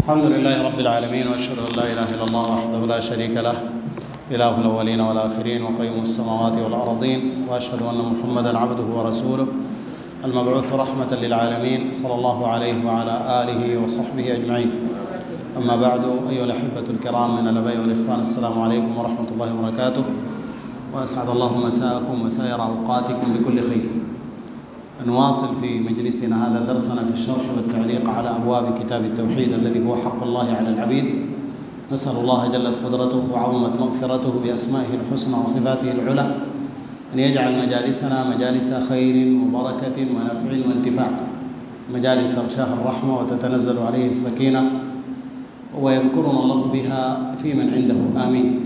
الحمد لله رب العالمين، وأشهد أن لا إله إلا الله وحده لا شريك له، إله الأولين والآخرين وقيوم السماوات والأرضين، وأشهد أن محمدًا عبده ورسوله المبعوث رحمة للعالمين، صلى الله عليه وعلى آله وصحبه أجمعين. أما بعد، أيها الأحبة الكرام من الآباء والإخوان، السلام عليكم ورحمة الله وبركاته، وأسعد الله مساءكم وسائر أوقاتكم بكل خير. نواصل في مجلسنا هذا درسنا في الشرح والتعليق على أبواب كتاب التوحيد الذي هو حق الله على العبيد. نسأل الله جلت قدرته وعظمت مغفرته بأسمائه الحسنى وصفاته العلى أن يجعل مجالسنا مجالس خير وبركة ونفع وانتفاع، مجالس تغشاها الرحمة وتتنزل عليه السكينة ويذكرنا الله بها في من عنده، آمين.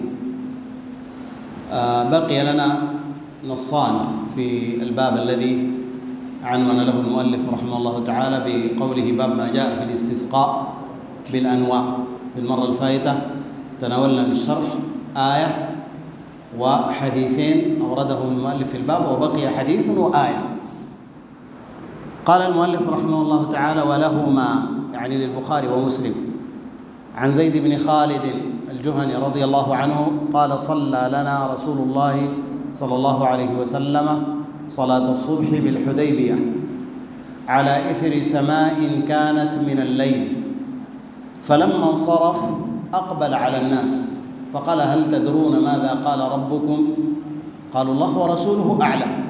بقي لنا نصان في الباب الذي عنون له المؤلف رحمه الله تعالى بقوله باب ما جاء في الاستسقاء بالأنواع. في المرة الفائتة تناولنا بالشرح آية وحديثين أوردهم المؤلف في الباب، وبقي حديث وآية. قال المؤلف رحمه الله تعالى: ولهما، يعني للبخاري ومسلم، عن زيد بن خالد الجهني رضي الله عنه قال: صلى لنا رسول الله صلى الله عليه وسلم صلاة الصبح بالحديبية على إثر سماء كانت من الليل، فلما انصرف أقبل على الناس فقال: هل تدرون ماذا قال ربكم؟ قالوا: الله ورسوله أعلم.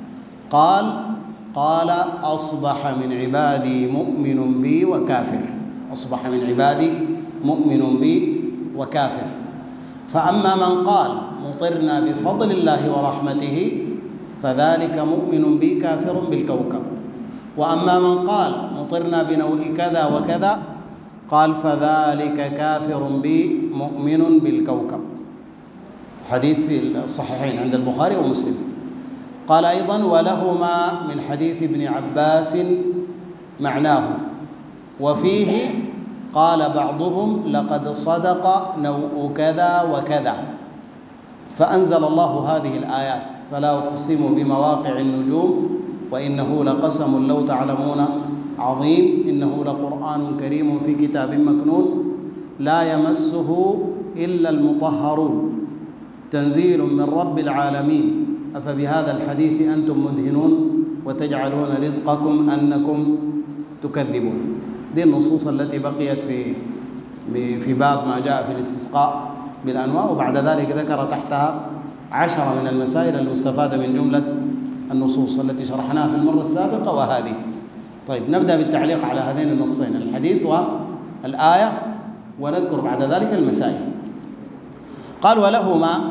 قال: أصبح من عبادي مؤمن بي وكافر. أصبح من عبادي مؤمن بي وكافر. فأما من قال مطرنا بفضل الله ورحمته فذلك مؤمن بي كافر بالكوكب، وأما من قال مطرنا بنوء كذا وكذا قال فذلك كافر بي مؤمن بالكوكب. حديث في الصحيحين عند البخاري ومسلم. قال أيضا: ولهما من حديث ابن عباس معناه، وفيه قال بعضهم: لقد صدق نوء كذا وكذا، فأنزل الله هذه الآيات: فلا أقسم بمواقع النجوم وإنه لقسم لو تعلمون عظيم، إنه لقرآن كريم في كتاب مكنون لا يمسه إلا المطهرون، تنزيل من رب العالمين، أفبهذا الحديث أنتم مدهنون وتجعلون رزقكم أنكم تكذبون. دي النصوص التي بقيت في باب ما جاء في الاستسقاء بالأنواع، وبعد ذلك ذكر تحتها 10 من المسائل المستفادة من جملة النصوص التي شرحناها في المرة السابقة وهذه. طيب، نبدأ بالتعليق على هذين النصين، الحديث والآية، ونذكر بعد ذلك المسائل. قال: ولهما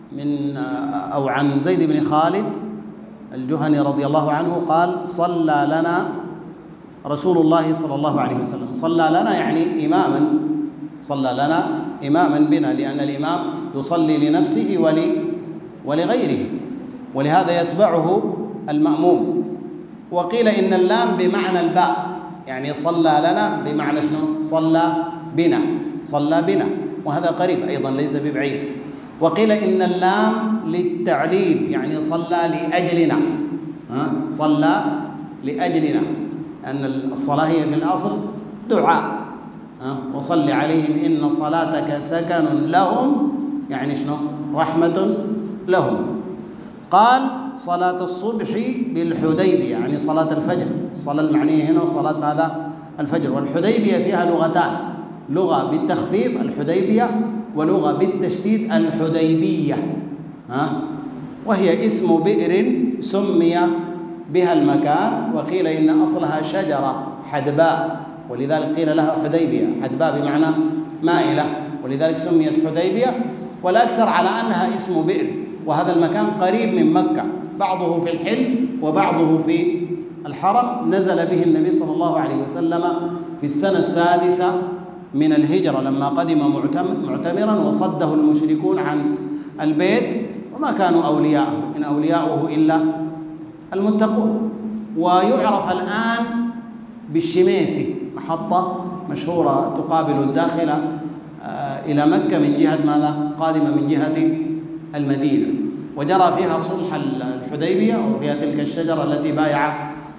عن زيد بن خالد الجهني رضي الله عنه قال: صلى لنا رسول الله صلى الله عليه وسلم. صلى لنا يعني إماما، صلى لنا إماما بنا، لأن الإمام يصلي لنفسه ولغيره، ولهذا يتبعه المأموم. وقيل إن اللام بمعنى الباء، يعني صلى لنا بمعنى شنو؟ صلى بنا، وهذا قريب أيضا ليس ببعيد. وقيل إن اللام للتعليل، يعني صلى لأجلنا، صلى لأجلنا، أن الصلاة هي في الأصل دعاء، وصل عليهم إن صلاتك سكن لهم، يعني شنو؟ رحمة لهم. قال: صلاة الصبح بالحديبية، يعني صلاة الفجر. الصلاة المعنية هنا صلاة ماذا؟ الفجر. والحديبية فيها لغتان، لغة بالتخفيف الحديبية، ولغة بالتشديد الحديبية، وهي اسم بئر سمي بها المكان. وقيل إن أصلها شجرة حدباء، ولذلك قيل لها حديبية. حدباء بمعنى مائلة، ولذلك سميت حديبية. والأكثر على أنها اسم بئر، وهذا المكان قريب من مكة، بعضه في الحل وبعضه في الحرم. نزل به النبي صلى الله عليه وسلم في السنة 6 من الهجرة لما قدم معتمرا، وصده المشركون عن البيت، وما كانوا أولياءه، إن أولياؤه إلا المتقون. ويعرف الآن بالشميسي، محطة مشهورة تقابل الداخلة إلى مكة من جهة ماذا؟ قادمة من جهة المدينة. وجرى فيها صلح الحديبية، وفيها تلك الشجرة التي بايع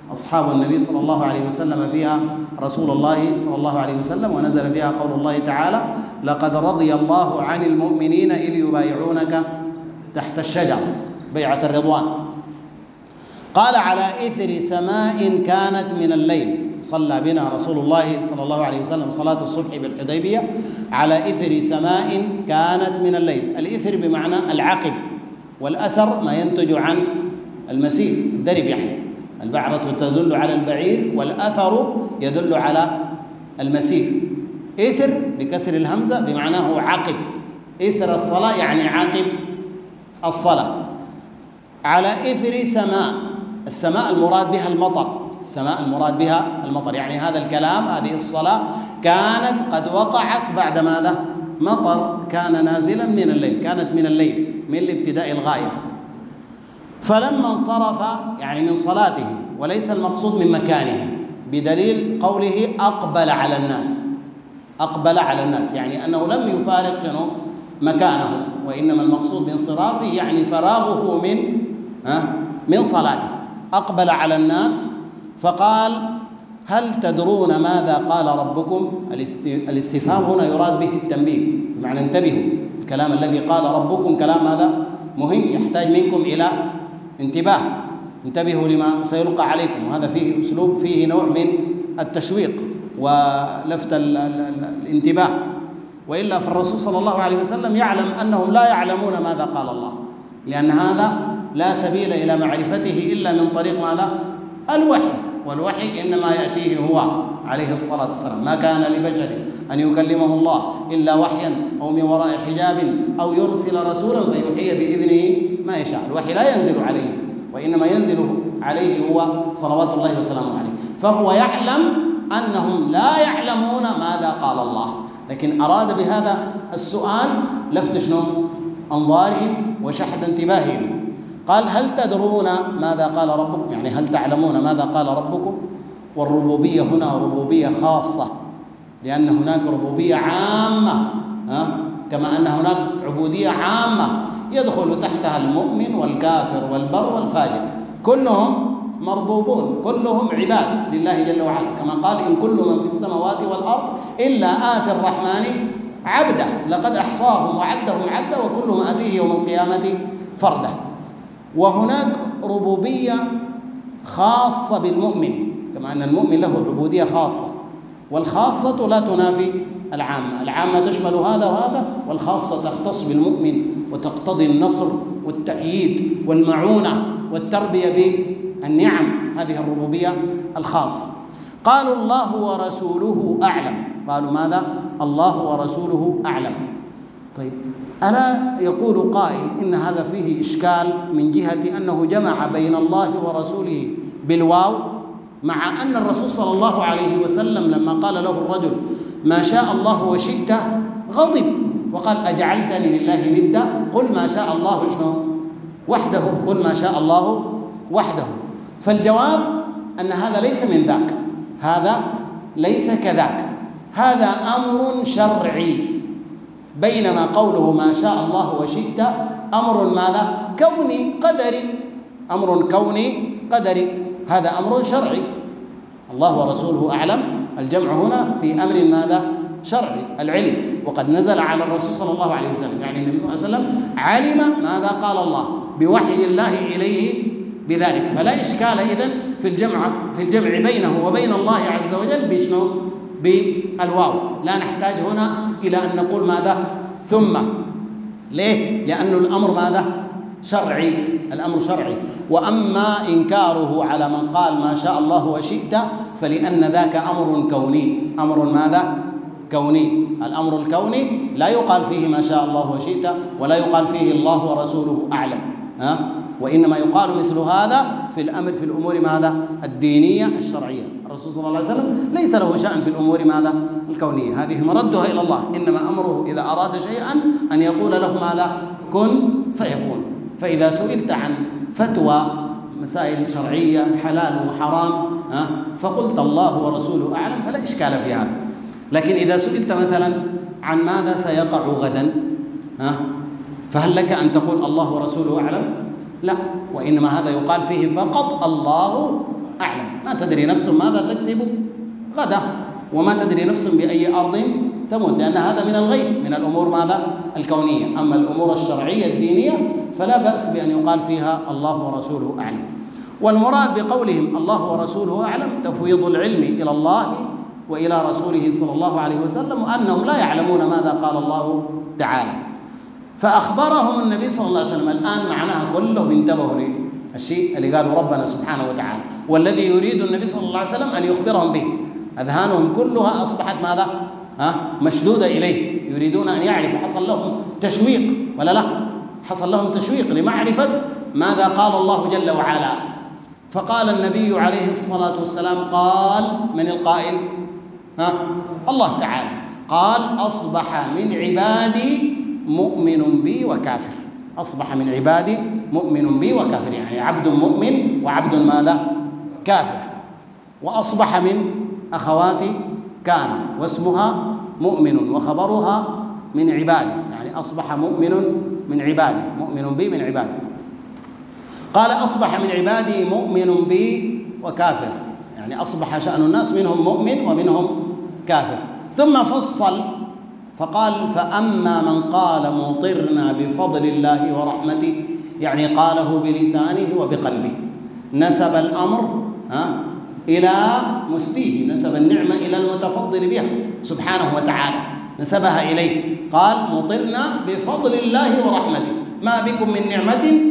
أصحاب النبي صلى الله عليه وسلم فيها رسول الله صلى الله عليه وسلم، ونزل فيها قول الله تعالى: لقد رضي الله عن المؤمنين إذ يبايعونك تحت الشجرة، بيعة الرضوان. قال: على إثر سماء كانت من الليل، صلى بنا رسول الله صلى الله عليه وسلم صلاة الصبح بالحديبية على إثر سماء كانت من الليل. الإثر بمعنى العقب، والأثر ما ينتج عن المسير، الدرب يعني. البعرة تدل على البعير، والأثر يدل على المسير. إثر بكسر الهمزة بمعناه عقب، إثر الصلاة يعني عقب الصلاة. على إثر سماء، السماء المراد بها المطر، السماء المراد بها المطر، يعني هذا الكلام، هذه الصلاة كانت قد وقعت بعد ماذا؟ مطر كان نازلا من الليل، كانت من الليل، من الابتداء الغاية. فلما انصرف يعني من صلاته، وليس المقصود من مكانه، بدليل قوله أقبل على الناس، أقبل على الناس يعني أنه لم يفارق شنو مكانه، وإنما المقصود بانصرافه يعني فراغه من صلاته. أقبل على الناس فقال: هل تدرون ماذا قال ربكم؟ الاستفهام هنا يراد به التنبيه، بمعنى انتبهوا، الكلام الذي قال ربكم كلام هذا مهم، يحتاج منكم إلى انتباه، انتبهوا لما سيلقى عليكم. وهذا فيه أسلوب، فيه نوع من التشويق ولفت الانتباه، وإلا فالرسول صلى الله عليه وسلم يعلم أنهم لا يعلمون ماذا قال الله، لأن هذا لا سبيل إلى معرفته إلا من طريق ماذا؟ الوحي، والوحي إنما يأتيه هو عليه الصلاة والسلام. ما كان لبشر أن يكلمه الله إلا وحيا أو من وراء حجاب أو يرسل رسولا فيوحي بإذنه ما يشاء. الوحي لا ينزل عليه، وإنما ينزل عليه هو صلوات الله وسلامه عليه. فهو يعلم أنهم لا يعلمون ماذا قال الله، لكن أراد بهذا السؤال لفت شنو؟ أنظارهم وشحذ انتباههم. قال: هل تدرون ماذا قال ربكم؟ يعني هل تعلمون ماذا قال ربكم؟ والربوبية هنا ربوبية خاصة، لأن هناك ربوبية عامة، كما أن هناك عبودية عامة يدخل تحتها المؤمن والكافر والبر والفاجر، كلهم مربوبون، كلهم عباد لله جل وعلا، كما قال: إن كل من في السماوات والأرض إلا آتي الرحمن عبدا لقد أحصاهم وعدهم عدا وكلهم آتيه يوم القيامة فردا. وهناك ربوبية خاصة بالمؤمن، كما أن المؤمن له عبودية خاصة، والخاصة لا تنافي العامة، العامة تشمل هذا وهذا، والخاصة تختص بالمؤمن وتقتضي النصر والتأييد والمعونة والتربية بالنعم، هذه الربوبية الخاصة. قالوا: الله ورسوله أعلم. قالوا ماذا؟ الله ورسوله أعلم. طيب، ألا يقول قائل إن هذا فيه إشكال من جهة أنه جمع بين الله ورسوله بالواو، مع أن الرسول صلى الله عليه وسلم لما قال له الرجل: ما شاء الله وشئت، غضب وقال: أجعلتني لله ندا؟ قل ما شاء الله شنو؟ وحده، قل ما شاء الله وحده. فالجواب أن هذا ليس من ذاك، هذا ليس كذاك، هذا أمر شرعي، بينما قوله ما شاء الله وشئت أمر ماذا؟ كوني قدري، أمر كوني قدري، هذا أمر شرعي. الله ورسوله أعلم، الجمع هنا في أمر ماذا؟ شرعي، العلم، وقد نزل على الرسول صلى الله عليه وسلم، يعني النبي صلى الله عليه وسلم علم ماذا قال الله بوحي الله إليه بذلك. فلا إشكال إذن في الجمع بينه وبين الله عز وجل بشنو؟ بالواو. لا نحتاج هنا إلى أن نقول ماذا؟ ثم. ليه؟ لأن الأمر ماذا؟ شرعي، الأمر شرعي. وأما إنكاره على من قال ما شاء الله وشئت فلأن ذاك أمر كوني. أمر ماذا؟ كوني. الأمر الكوني لا يقال فيه ما شاء الله وشئت، ولا يقال فيه الله ورسوله أعلم، وإنما يقال مثل هذا في الأمور ماذا؟ الدينية الشرعية. الرسول صلى الله عليه وسلم ليس له شأن في الأمور ماذا؟ الكونية، هذه مردها إلى الله، إنما أمره إذا أراد شيئا أن يقول له ماذا؟ كن فيكون. فإذا سئلت عن فتوى مسائل شرعية حلال وحرام فقلت الله ورسوله أعلم فلا إشكال في هذا. لكن إذا سئلت مثلا عن ماذا سيقع غدا فهل لك أن تقول الله ورسوله أعلم؟ لا، وإنما هذا يقال فيه فقط الله أعلم. ما تدري نفس ماذا تكسب غدا، وما تدري نفس بأي أرض تموت، لأن هذا من الغيب، من الأمور ماذا؟ الكونية. أما الأمور الشرعية الدينية فلا بأس بأن يقال فيها الله ورسوله أعلم. والمراد بقولهم الله ورسوله أعلم تفويض العلم إلى الله وإلى رسوله صلى الله عليه وسلم، وأنهم لا يعلمون ماذا قال الله تعالى. فأخبرهم النبي صلى الله عليه وسلم. الآن معناها كلهم انتبهوا للشيء اللي قالوا ربنا سبحانه وتعالى، والذي يريد النبي صلى الله عليه وسلم أن يخبرهم به. أذهانهم كلها أصبحت ماذا؟ مشدودة إليه، يريدون أن يعرفوا. حصل لهم تشويق ولا لا؟ حصل لهم تشويق لمعرفة ماذا قال الله جل وعلا. فقال النبي عليه الصلاة والسلام، قال من القائل؟ الله تعالى قال أصبح من عبادي مؤمن بي وكافر. أصبح من عبادي مؤمن بي وكافر، يعني عبد مؤمن وعبد ماذا؟ كافر. وأصبح من أخوات كان، واسمها مؤمن وخبرها من عبادي، يعني أصبح مؤمن من عبادي، مؤمن بي من عبادي. قال أصبح من عبادي مؤمن بي وكافر، يعني أصبح شأن الناس منهم مؤمن ومنهم كافر. ثم فصل فقال فأما من قال مطرنا بفضل الله ورحمته، يعني قاله بلسانه وبقلبه، نسب الأمر إلى مسديه، نسب النعمة إلى المتفضل بها سبحانه وتعالى، نسبها إليه. قال مطرنا بفضل الله ورحمته، ما بكم من نعمة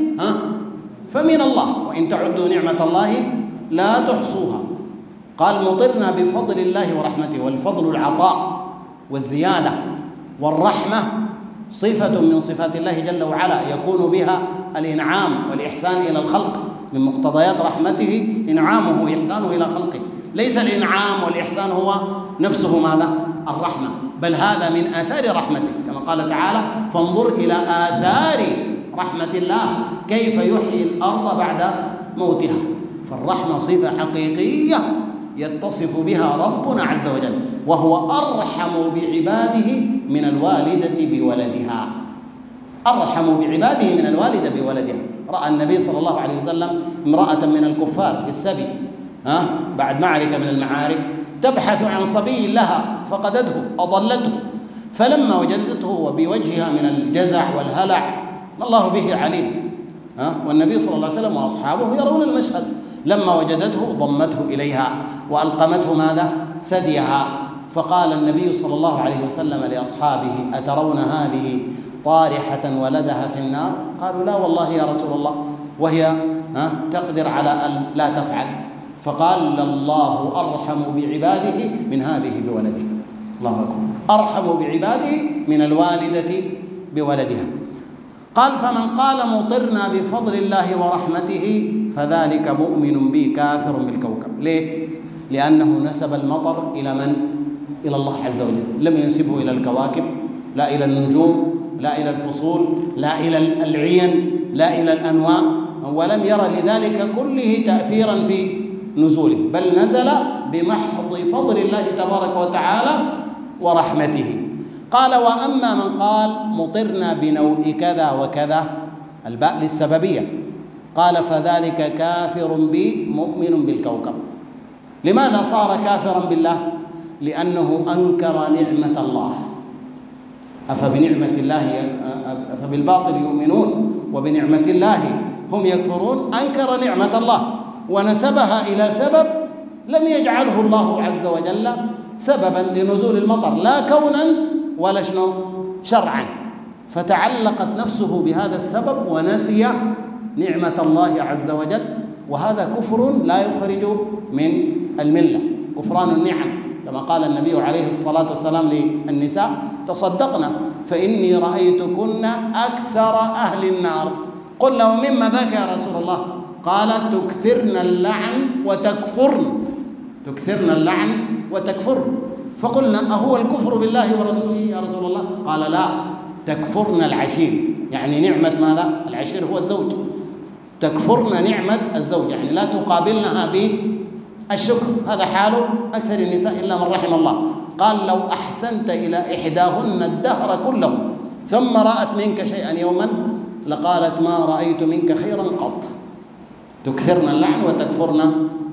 فمن الله، وإن تعدوا نعمة الله لا تحصوها. قال مطرنا بفضل الله ورحمته، والفضل العطاء والزيادة، والرحمة صفة من صفات الله جل وعلا يكون بها الإنعام والإحسان إلى الخلق. من مقتضيات رحمته إنعامه وإحسانه إلى خلقه. ليس الإنعام والإحسان هو نفسه ماذا؟ الرحمة، بل هذا من آثار رحمته، كما قال تعالى فانظر إلى آثار رحمة الله كيف يحيي الأرض بعد موتها. فالرحمة صفة حقيقية يتصف بها ربنا عز وجل، وهو أرحم بعباده من الوالدة بولدها. أرحم بعباده من الوالدة بولدها. رأى النبي صلى الله عليه وسلم امرأة من الكفار في السبي بعد معركة من المعارك تبحث عن صبي لها، فقدته أضلته، فلما وجدته وبوجهها من الجزع والهلع ما الله به عليم، والنبي صلى الله عليه وسلم وأصحابه يرون المشهد، لما وجدته ضمته إليها وألقمته ماذا؟ ثديها. فقال النبي صلى الله عليه وسلم لأصحابه أترون هذه طارحة ولدها في النار؟ قالوا لا والله يا رسول الله، وهي تقدر على أن لا تفعل. فقال الله أرحم بعباده من هذه بولدها. الله أكبر، أرحم بعباده من الوالدة بولدها. قال فمن قال مطرنا بفضل الله ورحمته فذلك مؤمن بي كافر بالكوكب. ليه؟ لأنه نسب المطر إلى من؟ إلى الله عز وجل، لم ينسبه إلى الكواكب، لا إلى النجوم، لا إلى الفصول، لا إلى العين، لا إلى الأنواع، ولم ير لذلك كله تأثيرا في نزوله، بل نزل بمحض فضل الله تبارك وتعالى ورحمته. قال وأما من قال مطرنا بنوء كذا وكذا، الباء للسببية، قال فذلك كافر بي مؤمن بالكوكب. لماذا صار كافرا بالله؟ لأنه أنكر نعمة الله. أفبنعمة الله أفبالباطل يؤمنون وبنعمة الله هم يكفرون. أنكر نعمة الله ونسبها إلى سبب لم يجعله الله عز وجل سببا لنزول المطر، لا كونا ولا شنو شرعا، فتعلقت نفسه بهذا السبب ونسي نعمة الله عز وجل. وهذا كفر لا يخرج من الملة، كفران النعم، كما قال النبي عليه الصلاة والسلام للنساء تصدقنا فإني رأيتكن أكثر أهل النار. قلنا ومما ذاك يا رسول الله؟ قال تكثرن اللعن وتكفرن، تكثرن اللعن وتكفرن. فقلنا أهو الكفر بالله ورسوله يا رسول الله؟ قال لا، تكفرن العشير، يعني نعمة ماذا؟ العشير هو الزوج، تكفرن نعمة الزوج، يعني لا تقابلنها بالشكر. هذا حال أكثر النساء إلا من رحم الله. قال لو أحسنت إلى إحداهن الدهر كله ثم رأت منك شيئا يوما لقالت ما رأيت منك خيرا قط. تكثرن اللعن وتكفرن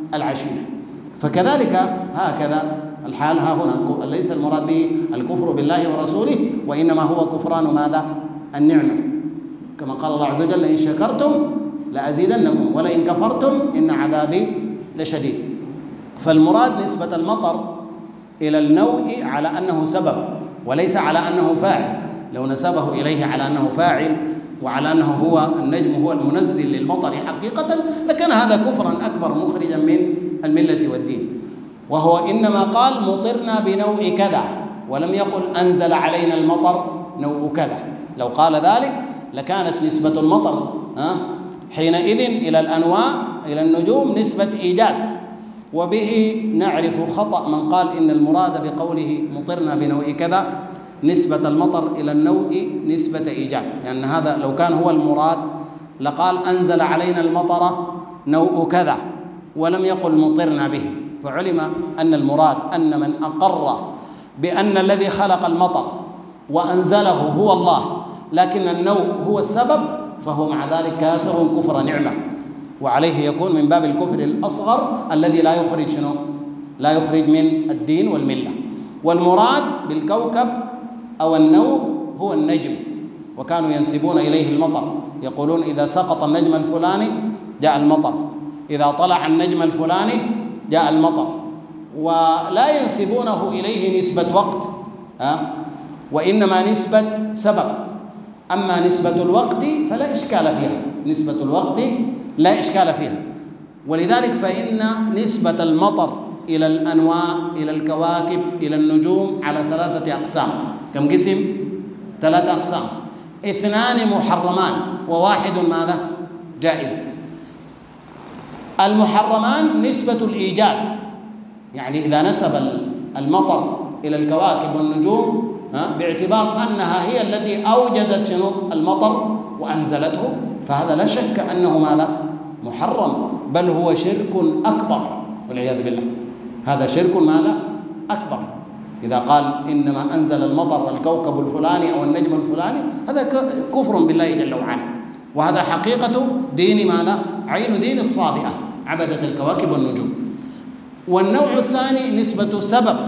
العشيرة. فكذلك هكذا الحال ها هنا، ليس المراد به الكفر بالله ورسوله، وإنما هو كفران ماذا؟ النعمة، كما قال الله عز وجل: لئن شكرتم لأزيدنكم ولئن كفرتم إن عذابي لشديد. فالمراد نسبة المطر إلى النوء على أنه سبب وليس على أنه فاعل. لو نسبه إليه على أنه فاعل وعلى أنه هو النجم هو المنزل للمطر حقيقة لكان هذا كفرا أكبر مخرجا من الملة والدين. وهو إنما قال مطرنا بنوء كذا، ولم يقل أنزل علينا المطر نوء كذا. لو قال ذلك لكانت نسبة المطر حينئذ إلى الأنواع إلى النجوم نسبة إيجاد، وبه نعرف خطأ من قال إن المراد بقوله مطرنا بنوء كذا نسبة المطر إلى النوء نسبة إيجاد، لأن هذا لو كان هو المراد لقال أنزل علينا المطر نوء كذا ولم يقل مطرنا به، فعلم أن المراد أن من أقر بأن الذي خلق المطر وأنزله هو الله لكن النوء هو السبب فهو مع ذلك كافر كفر نعمة، وعليه يكون من باب الكفر الأصغر الذي لا يخرج شنو؟ لا يخرج من الدين والملة. والمراد بالكوكب أو النوء هو النجم، وكانوا ينسبون إليه المطر، يقولون إذا سقط النجم الفلاني جاء المطر، إذا طلع النجم الفلاني جاء المطر، ولا ينسبونه إليه نسبة وقت وإنما نسبة سبب. أما نسبة الوقت فلا إشكال فيها، نسبة الوقت لا إشكال فيها. ولذلك فإن نسبة المطر إلى الأنواع إلى الكواكب إلى النجوم على 3 أقسام. كم قسم؟ 3 أقسام، 2 محرمان و1 ماذا؟ جائز. المحرمان نسبة الإيجاد، يعني إذا نسب المطر إلى الكواكب والنجوم باعتبار أنها هي التي أوجدت شنو؟ المطر وأنزلته، فهذا لا شك أنه ماذا؟ محرم، بل هو شرك أكبر والعياذ بالله. هذا شرك ماذا؟ أكبر. إذا قال إنما أنزل المطر الكوكب الفلاني أو النجم الفلاني هذا كفر بالله جل وعلا، وهذا حقيقة دين ماذا؟ عين دين الصابئة، عبدة الكواكب والنجوم. والنوع الثاني نسبة السبب،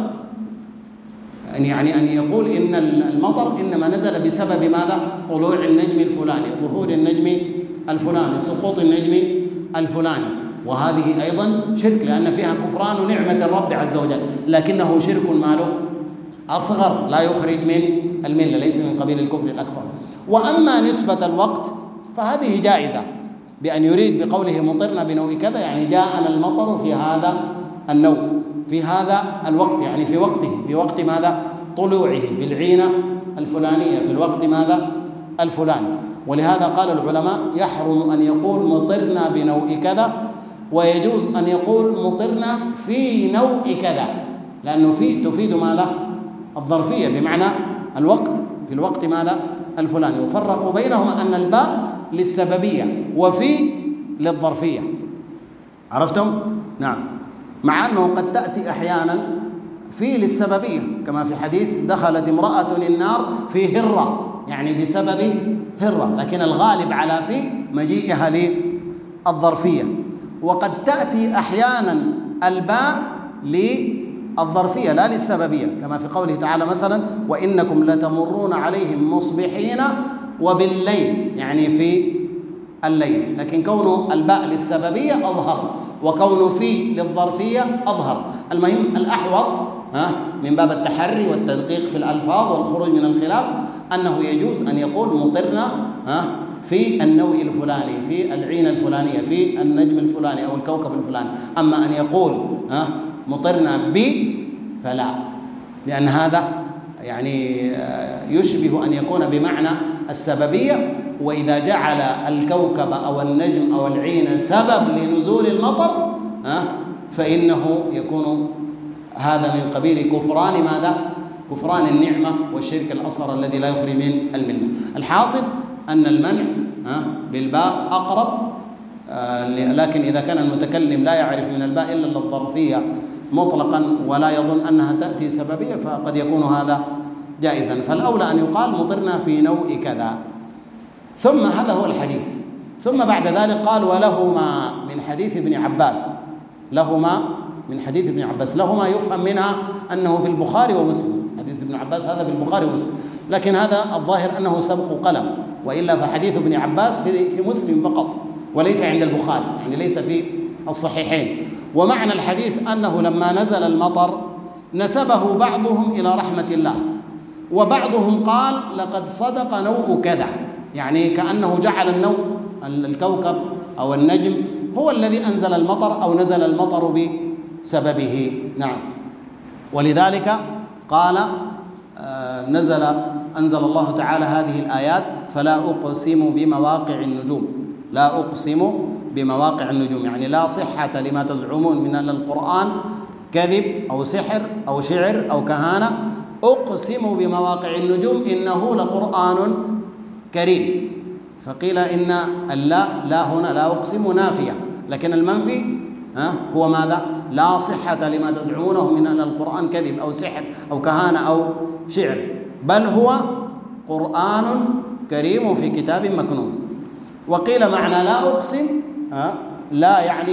يعني أن يقول إن المطر إنما نزل بسبب ماذا؟ طلوع النجم الفلاني، ظهور النجم الفلاني، سقوط النجم الفلاني، وهذه أيضا شرك لأن فيها كفران نعمة الرب عز وجل، لكنه شرك ماله أصغر لا يخرج من الملة، ليس من قبيل الكفر الأكبر. وأما نسبة الوقت فهذه جائزة، بأن يريد بقوله مطرنا بنوء كذا يعني جاءنا المطر في هذا النوء في هذا الوقت، يعني في وقته، في وقت ماذا؟ طلوعه، في العينة الفلانية، في الوقت ماذا؟ الفلاني. ولهذا قال العلماء يحرم أن يقول مطرنا بنوء كذا، ويجوز أن يقول مطرنا في نوء كذا، لأنه في تفيد ماذا؟ الظرفية، بمعنى الوقت، في الوقت ماذا؟ الفلاني. وفرقوا بينهما أن الباء للسببية وفي للظرفية. عرفتم؟ نعم، مع أنه قد تأتي أحيانا في للسببية، كما في حديث دخلت امرأة النار في هرة، يعني بسبب هرة، لكن الغالب على في مجيئها للظرفية. وقد تأتي أحيانا الباء للظرفية لا للسببية، كما في قوله تعالى مثلا وإنكم لتمرون عليهم مصبحين وبالليل، يعني في الليل، لكن كونه الباء للسببية أظهر وكونه في للظرفية أظهر. المهم الأحوط من باب التحري والتدقيق في الألفاظ والخروج من الخلاف أنه يجوز أن يقول مطرنا في النوء الفلاني، في العين الفلانية، في النجم الفلاني أو الكوكب الفلاني. أما أن يقول مطرنا ب فلا، لأن هذا يعني يشبه أن يكون بمعنى السببية، وإذا جعل الكوكب أو النجم أو العين سبب لنزول المطر فإنه يكون هذا من قبيل كفران ماذا؟ كفران النعمة والشرك الأصغر الذي لا يخرج من الملة. الحاصل أن المنع بالباء أقرب، لكن إذا كان المتكلم لا يعرف من الباء إلا الظرفية مطلقا ولا يظن أنها تأتي سببية فقد يكون هذا جائزا. فالأولى أن يقال مطرنا في نوء كذا. ثم هذا هو الحديث. ثم بعد ذلك قال ولهما من حديث ابن عباس لهما من حديث ابن عباس لهما يفهم منها أنه في البخاري ومسلم، حديث ابن عباس هذا في البخاري ومسلم، لكن هذا الظاهر أنه سبق قلم، وإلا فحديث ابن عباس في مسلم فقط وليس عند البخاري، يعني ليس في الصحيحين. ومعنى الحديث أنه لما نزل المطر نسبه بعضهم إلى رحمة الله، وبعضهم قال لقد صدق نوء كذا، يعني كأنه جعل النوء الكوكب أو النجم هو الذي أنزل المطر أو نزل المطر بسببه. نعم. ولذلك قال أنزل الله تعالى هذه الآيات: فلا أقسم بمواقع النجوم، لا أقسم بمواقع النجوم، يعني لا صحة لما تزعمون من أن القرآن كذب أو سحر أو شعر أو كهانة. أقسم بمواقع النجوم إنه لقرآن كريم. فقيل إن لا هنا لا أقسم نافية، لكن المنفي هو ماذا؟ لا صحة لما تزعمونه من أن القرآن كذب أو سحر أو كهانة أو شعر، بل هو قرآن كريم في كتاب مكنون. وقيل معنى لا أقسم لا يعني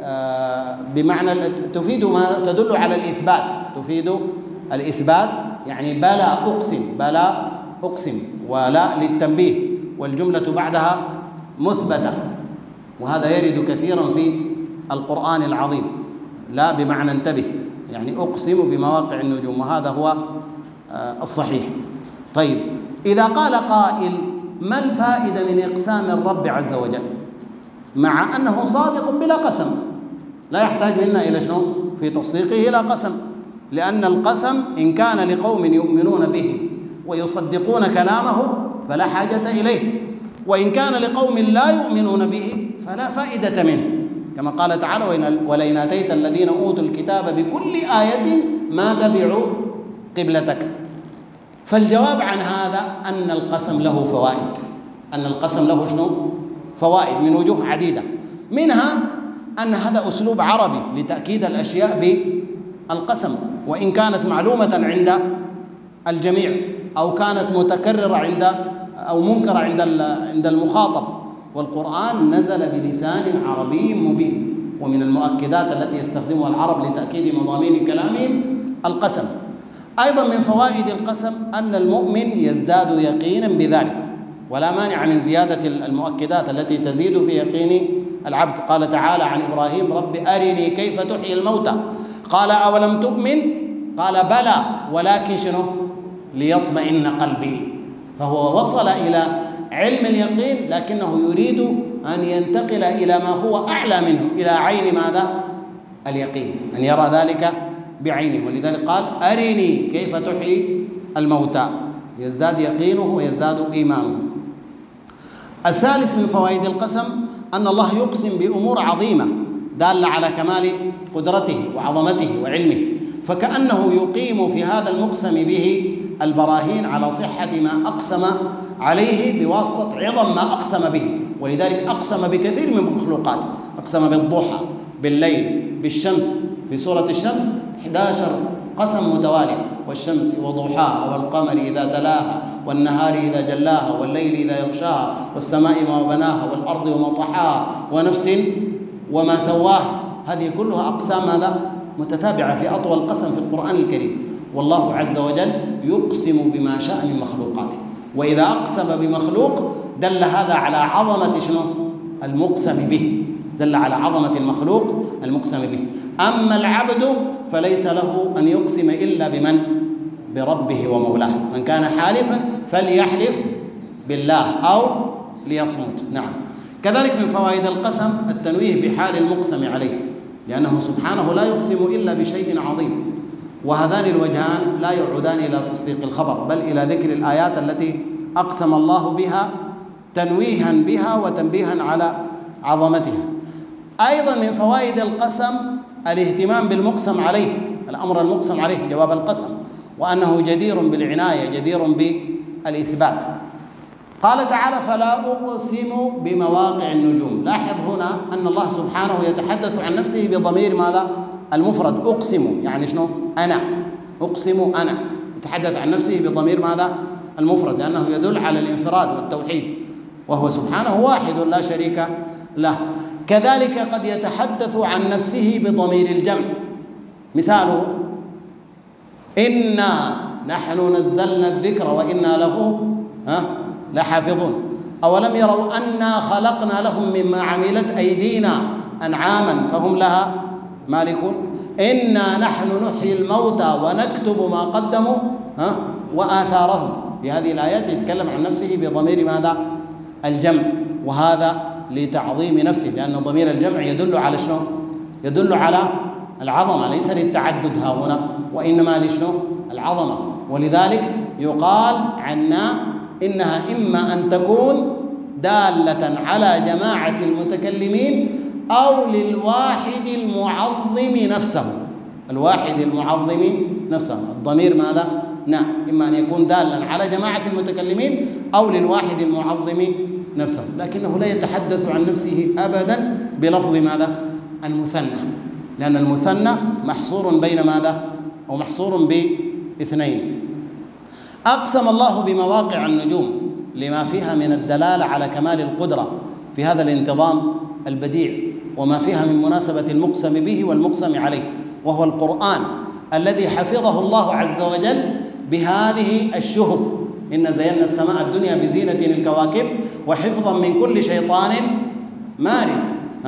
بمعنى تفيد ما تدل على الإثبات، تفيد الإثبات، يعني بلا أقسم ولا للتنبيه، والجملة بعدها مثبتة، وهذا يرد كثيرا في القرآن العظيم، لا بمعنى انتبه، يعني أقسم بمواقع النجوم، وهذا هو الصحيح. طيب، إذا قال قائل: ما الفائدة من إقسام الرب عز وجل؟ مع أنه صادق بلا قسم، لا يحتاج منا إلى شنو؟ في تصديقه إلى قسم، لأن القسم إن كان لقوم يؤمنون به ويصدقون كلامه فلا حاجة إليه، وإن كان لقوم لا يؤمنون به فلا فائدة منه، كما قال تعالى: ولئن آتيت الذين أوتوا الكتاب بكل آية ما تبعوا قبلتك. فالجواب عن هذا أن القسم له فوائد، أن القسم له شنو؟ فوائد من وجوه عديدة، منها أن هذا أسلوب عربي لتأكيد الأشياء بالقسم، وإن كانت معلومة عند الجميع أو كانت متكررة أو منكرة عند المخاطب. والقرآن نزل بلسان عربي مبين، ومن المؤكدات التي يستخدمها العرب لتأكيد مضامين كلامهم القسم. أيضا من فوائد القسم أن المؤمن يزداد يقينا بذلك، ولا مانع من زيادة المؤكدات التي تزيد في يقين العبد. قال تعالى عن إبراهيم: رب أرني كيف تحيي الموتى، قال أولم تؤمن؟ قال بلى ولكن شنو؟ ليطمئن قلبي. فهو وصل إلى علم اليقين، لكنه يريد أن ينتقل إلى ما هو أعلى منه، إلى عين ماذا؟ اليقين، أن يرى ذلك بعينه. ولذلك قال: أرني كيف تحيي الموتى، يزداد يقينه ويزداد إيمانه. الثالث من فوائد القسم أن الله يقسم بأمور عظيمة دالة على كمال قدرته وعظمته وعلمه، فكأنه يقيم في هذا المقسم به البراهين على صحة ما أقسم عليه بواسطة عظم ما أقسم به. ولذلك أقسم بكثير من مخلوقاته، أقسم بالضحى، بالليل، بالشمس، في سورة الشمس 11 قسم متوالي: والشمس وضحاها، والقمر إذا تلاها، والنهار إذا جلاها، والليل إذا يغشاها، والسماء وما بناها، والأرض وما طحاها، ونفس وما سواها. هذه كلها أقسام ماذا؟ متتابعة في أطول قسم في القرآن الكريم. والله عز وجل يقسم بما شاء من مخلوقاته، وإذا أقسم بمخلوق دل هذا على عظمة شنو؟ المقسم به، دل على عظمة المخلوق المقسم به. أما العبد فليس له أن يقسم إلا بمن؟ بربه ومولاه. من كان حالفا فليحلف بالله أو ليصمت. نعم. كذلك من فوائد القسم التنويه بحال المقسم عليه، لأنه سبحانه لا يقسم إلا بشيء عظيم، وهذان الوجهان لا يعودان إلى تصديق الخبر، بل إلى ذكر الآيات التي أقسم الله بها تنويها بها وتنبيها على عظمتها. أيضا من فوائد القسم الاهتمام بالمقسم عليه، الأمر المقسم عليه جواب القسم، وأنه جدير بالعناية، جدير بالإثبات. قال تعالى: فلا أقسم بمواقع النجوم. لاحظ هنا أن الله سبحانه يتحدث عن نفسه بضمير ماذا؟ المفرد. أقسم يعني شنو؟ أنا. أقسم أنا، يتحدث عن نفسه بضمير ماذا؟ المفرد، لأنه يدل على الانفراد والتوحيد، وهو سبحانه واحد لا شريك له. كذلك قد يتحدث عن نفسه بضمير الجمع. مثاله: إنا نحن نزلنا الذكر وإنا له لحافظون. أولم يروا أنا خلقنا لهم مما عملت أيدينا أنعاما فهم لها مالكون. إنا نحن نحيي الموتى ونكتب ما قدموا وآثارهم. في هذه الآيات يتكلم عن نفسه بضمير ماذا؟ الجمع، وهذا لتعظيم نفسه، لأن ضمير الجمع يدل على شنو؟ يدل على العظمة، ليس للتعدد ها هنا، وإنما لشنو؟ العظمة. ولذلك يقال عنا إنها إما أن تكون دالة على جماعة المتكلمين أو للواحد المعظم نفسه. الواحد المعظم نفسه، الضمير ماذا؟ نعم، إما أن يكون دالا على جماعة المتكلمين أو للواحد المعظم نفسه، لكنه لا يتحدث عن نفسه أبدا بلفظ ماذا؟ المثنى، لأن المثنى محصور بين ماذا؟ أو محصور باثنين. أقسم الله بمواقع النجوم لما فيها من الدلالة على كمال القدرة في هذا الانتظام البديع، وما فيها من مناسبة المقسم به والمقسم عليه، وهو القرآن الذي حفظه الله عز وجل بهذه الشهب. إن زينا السماء الدنيا بزينة الكواكب وحفظا من كل شيطان مارد.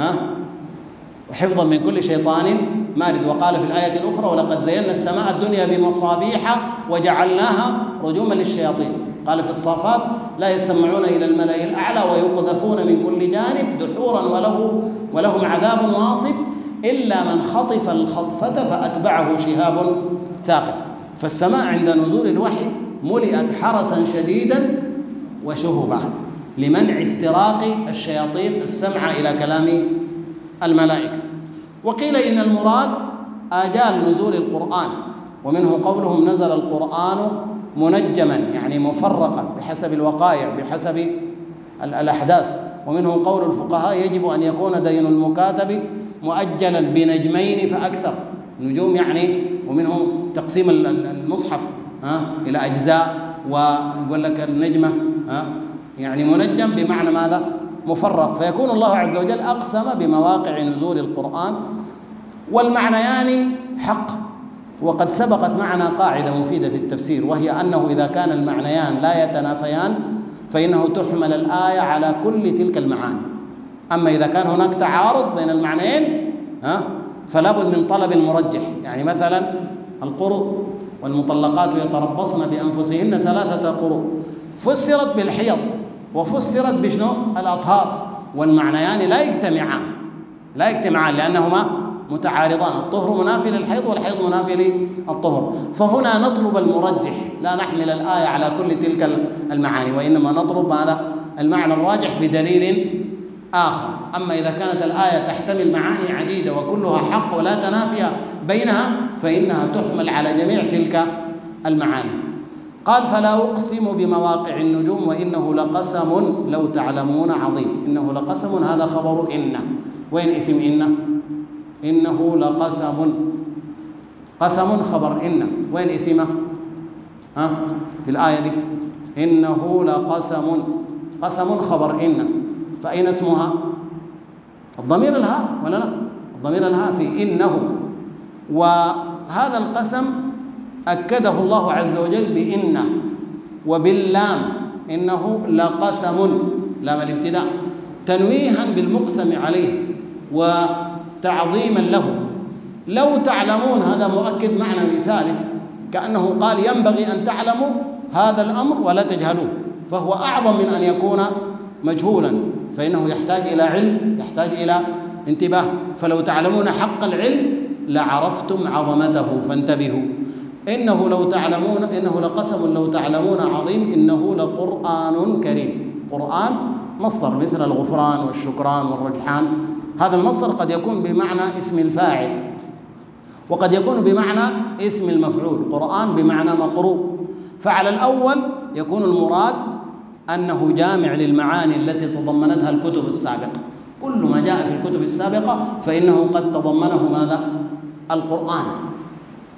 وحفظا من كل شيطان مارد. وقال في الآية الأخرى: ولقد زينا السماء الدنيا بمصابيح وجعلناها رجوما للشياطين. قال في الصافات: لا يسمعون إلى الملأ الأعلى ويقذفون من كل جانب دحورا ولهم عذاب واصب إلا من خطف الخطفة فأتبعه شهاب ثاقب. فالسماء عند نزول الوحي ملئت حرسا شديدا وشهبا لمنع استراق الشياطين السمع إلى كلام الملائكة. وقيل إن المراد آجال نزول القرآن، ومنه قولهم: نزل القرآن منجما، يعني مفرقا بحسب الوقائع بحسب الأحداث. ومنه قول الفقهاء: يجب أن يكون دين المكاتب مؤجلا بنجمين فأكثر. نجوم يعني، ومنه تقسيم المصحف إلى أجزاء، ويقول لك النجمة يعني منجم بمعنى ماذا؟ مفرق. فيكون الله عز وجل أقسم بمواقع نزول القرآن، والمعنيان حق. وقد سبقت معنا قاعدة مفيدة في التفسير، وهي أنه إذا كان المعنيان لا يتنافيان فإنه تحمل الآية على كل تلك المعاني. أما إذا كان هناك تعارض بين المعنيين فلا بد من طلب المرجح. يعني مثلا القروء والمطلقات يتربصن بأنفسهن 3 قروء، فسرت بالحيض وفسرت بشنو؟ الأطهار، والمعنيان لا يجتمعان لأنهما متعارضان. الطهر منافي للحيض والحيض منافي للطهر. فهنا نطلب المرجح، لا نحمل الآية على كل تلك المعاني، وإنما نطلب ماذا؟ المعنى الراجح بدليل آخر. أما إذا كانت الآية تحتمل معاني عديدة وكلها حق ولا تنافي بينها فإنها تحمل على جميع تلك المعاني. قال: فلا أقسم بمواقع النجوم وإنه لقسم لو تعلمون عظيم. إنه لقسم، هذا خبر إن. وين اسم إن؟ إنه لقسم، قسم خبر إن، وين اسمه؟ في الآية دي إنه لقسم، قسم خبر إن، فأين اسمها؟ الضمير الهاء ولا لا؟ الضمير الهاء في إنه. وهذا القسم أكده الله عز وجل بإنه وباللام، إنه لقسم، لام الابتداء، تنويها بالمقسم عليه وتعظيما له. لو تعلمون، هذا مؤكد معنى ثالث، كأنه قال ينبغي أن تعلموا هذا الأمر ولا تجهلوه، فهو أعظم من أن يكون مجهولا، فإنه يحتاج إلى علم، يحتاج إلى انتباه. فلو تعلمون حق العلم لعرفتم عظمته، فانتبهوا. إنه لو تعلمون، إنه لقسم لو تعلمون عظيم، إنه لقرآن كريم. قرآن مصدر مثل الغفران والشكران والرجحان. هذا المصدر قد يكون بمعنى اسم الفاعل، وقد يكون بمعنى اسم المفعول. قرآن بمعنى مقروء. فعلى الأول يكون المراد أنه جامع للمعاني التي تضمنتها الكتب السابقة. كل ما جاء في الكتب السابقة فإنه قد تضمنه ماذا؟ القرآن.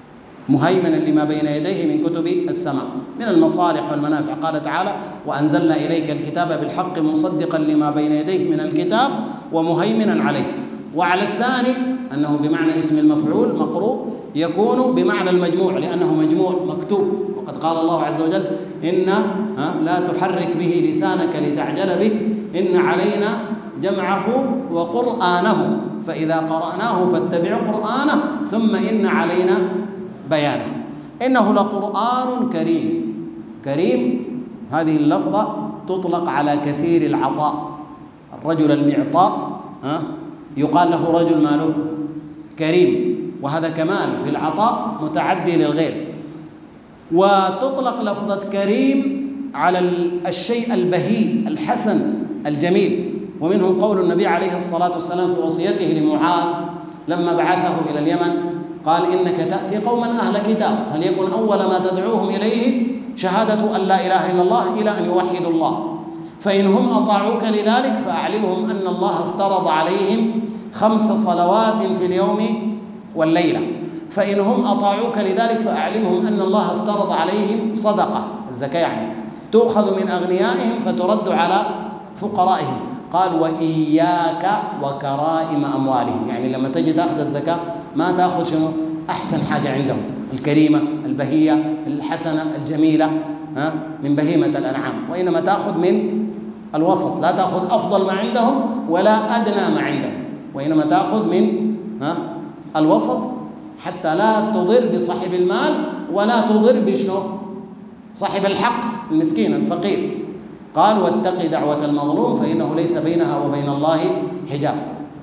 مهيمنا لما بين يديه من كتب السماء من المصالح والمنافع. قال تعالى: وأنزلنا إليك الكتاب بالحق مصدقا لما بين يديه من الكتاب ومهيمنا عليه. وعلى الثاني أنه بمعنى اسم المفعول مقروء يكون بمعنى المجموع، لأنه مجموع مكتوب. وقد قال الله عز وجل: لا تحرك به لسانك لتعجل به إن علينا جمعه وقرآنه فإذا قرأناه فاتبع قرآنه ثم إن علينا بيانه. إنه لقرآن كريم. كريم هذه اللفظة تطلق على كثير العطاء. الرجل المعطاء يقال له رجل ماله كريم، وهذا كمال في العطاء متعدي للغير. وتطلق لفظة كريم على الشيء البهي الحسن الجميل. ومنه قول النبي عليه الصلاة والسلام في وصيته لمعاذ لما بعثه إلى اليمن، قال: إنك تأتي قوما أهل كتاب فليكن أول ما تدعوهم إليه شهادة أن لا إله إلا الله إلى أن يوحدوا الله، فإنهم أطاعوك لذلك فأعلمهم أن الله افترض عليهم 5 صلوات في اليوم والليلة، فإنهم أطاعوك لذلك فأعلمهم أن الله افترض عليهم صدقة الزكاة يعني تؤخذ من أغنيائهم فترد على فقرائهم. قال: وإياك وكرائم أموالهم، يعني لما تجي تأخذ الزكاة ما تأخذ شنو أحسن حاجة عندهم، الكريمة البهية الحسنة الجميلة من بهيمة الأنعام، وإنما تأخذ من الوسط، لا تأخذ أفضل ما عندهم ولا أدنى ما عندهم، وإنما تأخذ من الوسط حتى لا تضر بصاحب المال ولا تضر بشنو صاحب الحق المسكين الفقير. قال: واتق دعوة المظلوم فإنه ليس بينها وبين الله حجاب.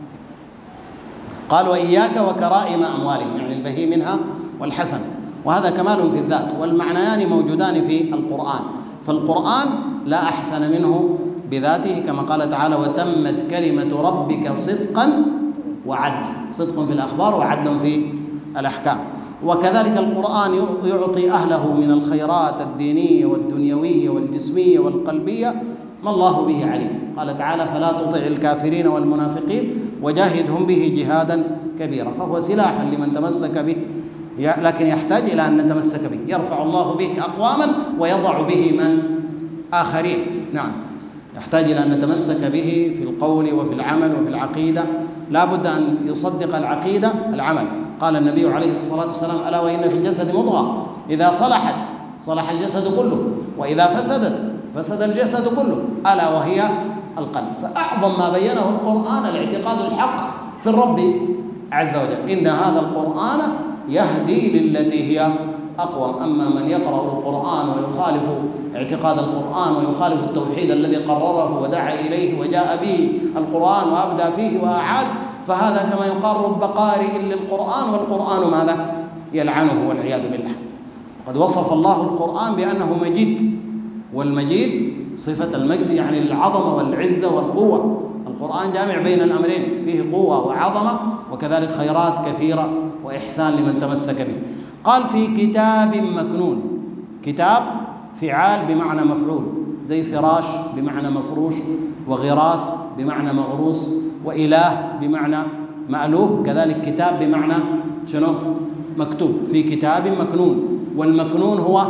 قال: وإياك وكرائم أموالهم، يعني البهي منها والحسن، وهذا كمال في الذات، والمعنيان موجودان في القرآن. فالقرآن لا أحسن منه بذاته، كما قال تعالى: وتمت كلمة ربك صدقا وعدلا، صدق في الأخبار وعدل في الأحكام. وكذلك القرآن يعطي أهله من الخيرات الدينية والدنيوية والجسمية والقلبية ما الله به عليم. قال تعالى: فلا تطع الكافرين والمنافقين وجاهدهم به جهادا كبيرا. فهو سلاح لمن تمسك به، لكن يحتاج إلى أن نتمسك به. يرفع الله به أقواما ويضع به من آخرين. نعم، يحتاج إلى أن نتمسك به في القول وفي العمل وفي العقيدة. لا بد أن يصدق العقيدة العمل. قال النبي عليه الصلاة والسلام: ألا وإن في الجسد مضغة إذا صلحت صلح الجسد كله وإذا فسدت فسد الجسد كله ألا وهي القلب. فأعظم ما بينه القرآن الاعتقاد الحق في الرب عز وجل. إن هذا القرآن يهدي للتي هي أقوم. أما من يقرأ القرآن ويخالف اعتقاد القرآن ويخالف التوحيد الذي قرره ودعا إليه وجاء به القرآن وأبدى فيه وأعاد، فهذا كما يقال رب قارئ للقرآن والقرآن ماذا؟ يلعنه والعياذ بالله. قد وصف الله القرآن بأنه مجيد، والمجيد صفة المجد يعني العظمة والعزة والقوة. القرآن جامع بين الأمرين، فيه قوة وعظمة وكذلك خيرات كثيرة وإحسان لمن تمسك به. قال: في كتاب مكنون. كتاب فعال بمعنى مفعول، زي فراش بمعنى مفروش، وغراس بمعنى مغروس، وإله بمعنى مألوه. كذلك كتاب بمعنى شنو؟ مكتوب. في كتاب مكنون. والمكنون هو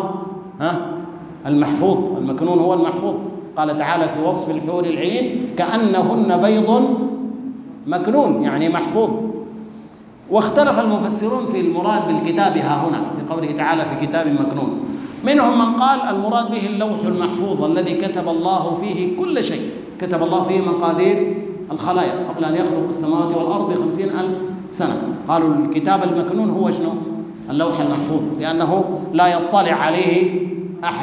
المحفوظ. المكنون هو المحفوظ. قال تعالى في وصف الحور العين: كأنهن بيض مكنون، يعني محفوظ. واختلف المفسرون في المراد بالكتاب ها هنا في قوله تعالى في كتاب مكنون. منهم من قال المراد به اللوح المحفوظ الذي كتب الله فيه كل شيء، كتب الله فيه مقادير الخلائق قبل أن يخلق السماوات والأرض ب50,000 سنة. قالوا الكتاب المكنون هو شنو؟ اللوح المحفوظ، لأنه لا يطلع عليه أحد.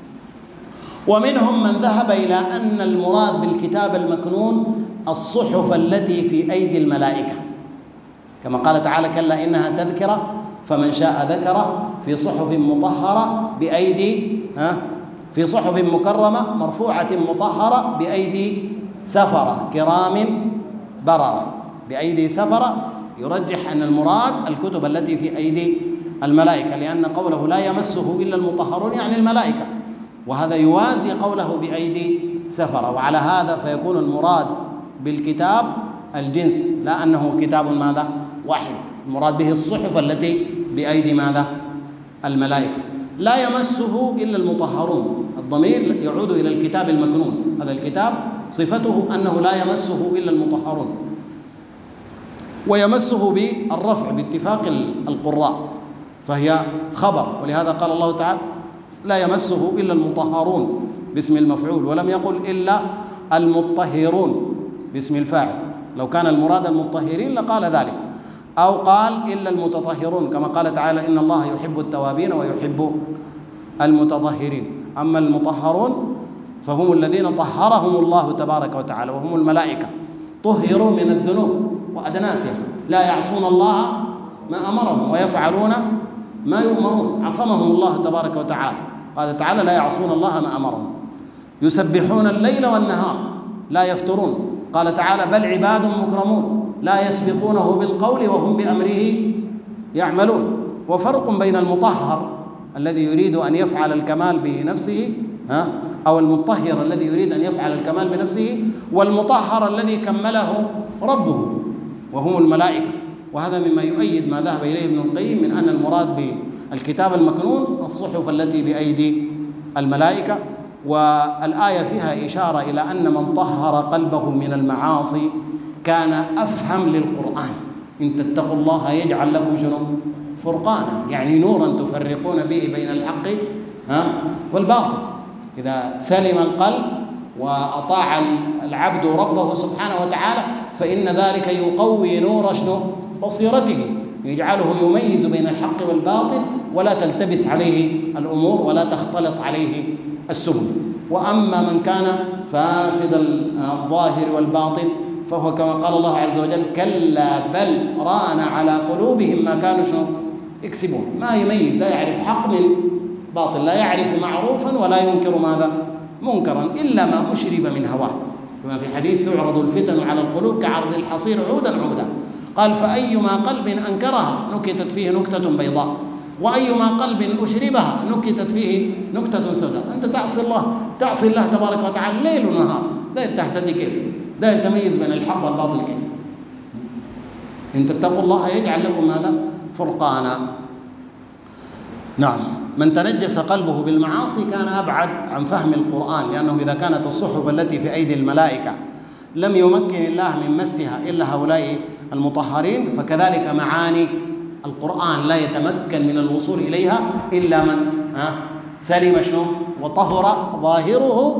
ومنهم من ذهب إلى أن المراد بالكتاب المكنون الصحف التي في أيدي الملائكة، كما قال تعالى: كلا إنها تذكرة فمن شاء ذكره في صحف مطهرة بأيدي في صحف مكرمة مرفوعة مطهرة بأيدي سفرة كرام بررة. بأيدي سفرة يرجح أن المراد الكتب التي في أيدي الملائكة، لأن قوله لا يمسه إلا المطهرون يعني الملائكة، وهذا يوازي قوله بأيدي سفرة. وعلى هذا فيكون المراد بالكتاب الجنس، لا أنه كتاب ماذا؟ واحد. المراد به الصحف التي بأيدي ماذا؟ الملائكة. لا يمسه إلا المطهرون، الضمير يعود إلى الكتاب المكنون، هذا الكتاب صفته أنه لا يمسه إلا المطهرون، ويمسه بالرفع باتفاق القراء، فهي خبر، ولهذا قال الله تعالى لا يمسه إلا المطهرون باسم المفعول، ولم يقل إلا المطهرون باسم الفاعل. لو كان المراد المطهرين لقال ذلك، أو قال إلا المتطهرون كما قال تعالى إن الله يحب التوابين ويحب المتطهرين. أما المطهرون فهم الذين طهرهم الله تبارك وتعالى، وهم الملائكة، طهروا من الذنوب وأدناسها، لا يعصون الله ما أمرهم ويفعلون ما يؤمرون، عصمهم الله تبارك وتعالى. قال تعالى لا يعصون الله ما أمرهم، يسبحون الليل والنهار لا يفترون. قال تعالى بل عباد مكرمون لا يسبقونه بالقول وهم بأمره يعملون. وفرق بين المطهر الذي يريد أن يفعل الكمال بنفسه أو المطهر الذي يريد أن يفعل الكمال بنفسه، والمطهر الذي كمله ربه وهم الملائكة. وهذا مما يؤيد ما ذهب إليه ابن القيم من أن المراد بالكتاب المكنون الصحف التي بأيدي الملائكة. والآية فيها إشارة إلى أن من طهر قلبه من المعاصي كان أفهم للقرآن. إن تتقوا الله يجعل لكم شنو؟ فرقانا، يعني نورا تفرقون به بين الحق والباطل. إذا سلم القلب وأطاع العبد ربه سبحانه وتعالى فإن ذلك يقوي نور شنو؟ بصيرته، يجعله يميز بين الحق والباطل، ولا تلتبس عليه الأمور ولا تختلط عليه السبل. وأما من كان فاسد الظاهر والباطن فهو كما قال الله عز وجل كلا بل ران على قلوبهم ما كانوا شنو؟ يكسبون. ما يميز، لا يعرف حق من باطل، لا يعرف معروفا ولا ينكر ماذا؟ منكرا، إلا ما أشرب من هواه، كما في حديث تعرض الفتن على القلوب كعرض الحصير عودا عودا. قال فأيما قلب أنكرها نكتت فيه نكتة بيضاء، وأيما قلب أشربها نكتت فيه نكتة سوداء. أنت تعصي الله تبارك وتعالى ليل ونهار، داير تهتدي كيف؟ داير تميز بين الحق والباطل كيف؟ إن تتقوا الله يجعل لكم ماذا؟ فرقانا. نعم، من تنجس قلبه بالمعاصي كان أبعد عن فهم القرآن، لأنه إذا كانت الصحف التي في أيدي الملائكة لم يمكن الله من مسها إلا هؤلاء المطهرين، فكذلك معاني القرآن لا يتمكن من الوصول إليها إلا من سلم شنو؟ وطهر ظاهره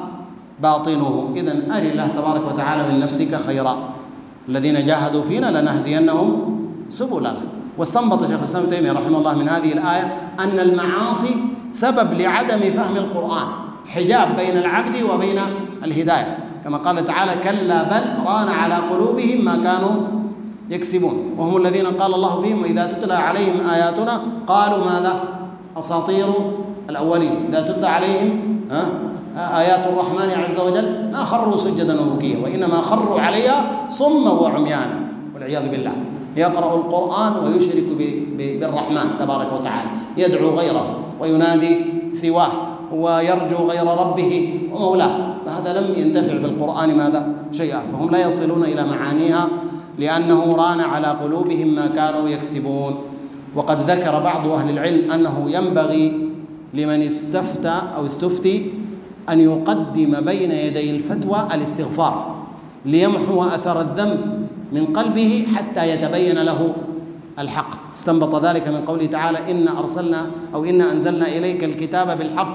وباطنه. إذن أرِ الله تبارك وتعالى من نفسك خيرا، الذين جاهدوا فينا لنهدينهم سبلنا. واستنبط شيخ الإسلام ابن تيمية رحمه الله من هذه الآية أن المعاصي سبب لعدم فهم القرآن، حجاب بين العبد وبين الهداية، كما قال تعالى كلا بل ران على قلوبهم ما كانوا يكسبون. وهم الذين قال الله فيهم وإذا تتلى عليهم آياتنا قالوا ماذا؟ أساطير الأولين. إذا تتلى عليهم آيات الرحمن عز وجل ما خروا سجدا وبكيا، وإنما خروا عليها صما وعميانا والعياذ بالله. يقرأ القرآن ويشرك بالرحمن تبارك وتعالى، يدعو غيره وينادي سواه ويرجو غير ربه ومولاه، فهذا لم ينتفع بالقرآن ماذا؟ شيئا. فهم لا يصلون إلى معانيها لأنه ران على قلوبهم ما كانوا يكسبون. وقد ذكر بعض أهل العلم أنه ينبغي لمن استفتى أو استفتي أن يقدم بين يدي الفتوى الاستغفار ليمحو أثر الذنب من قلبه حتى يتبين له الحق. استنبط ذلك من قوله تعالى إن أنزلنا إليك الكتاب بالحق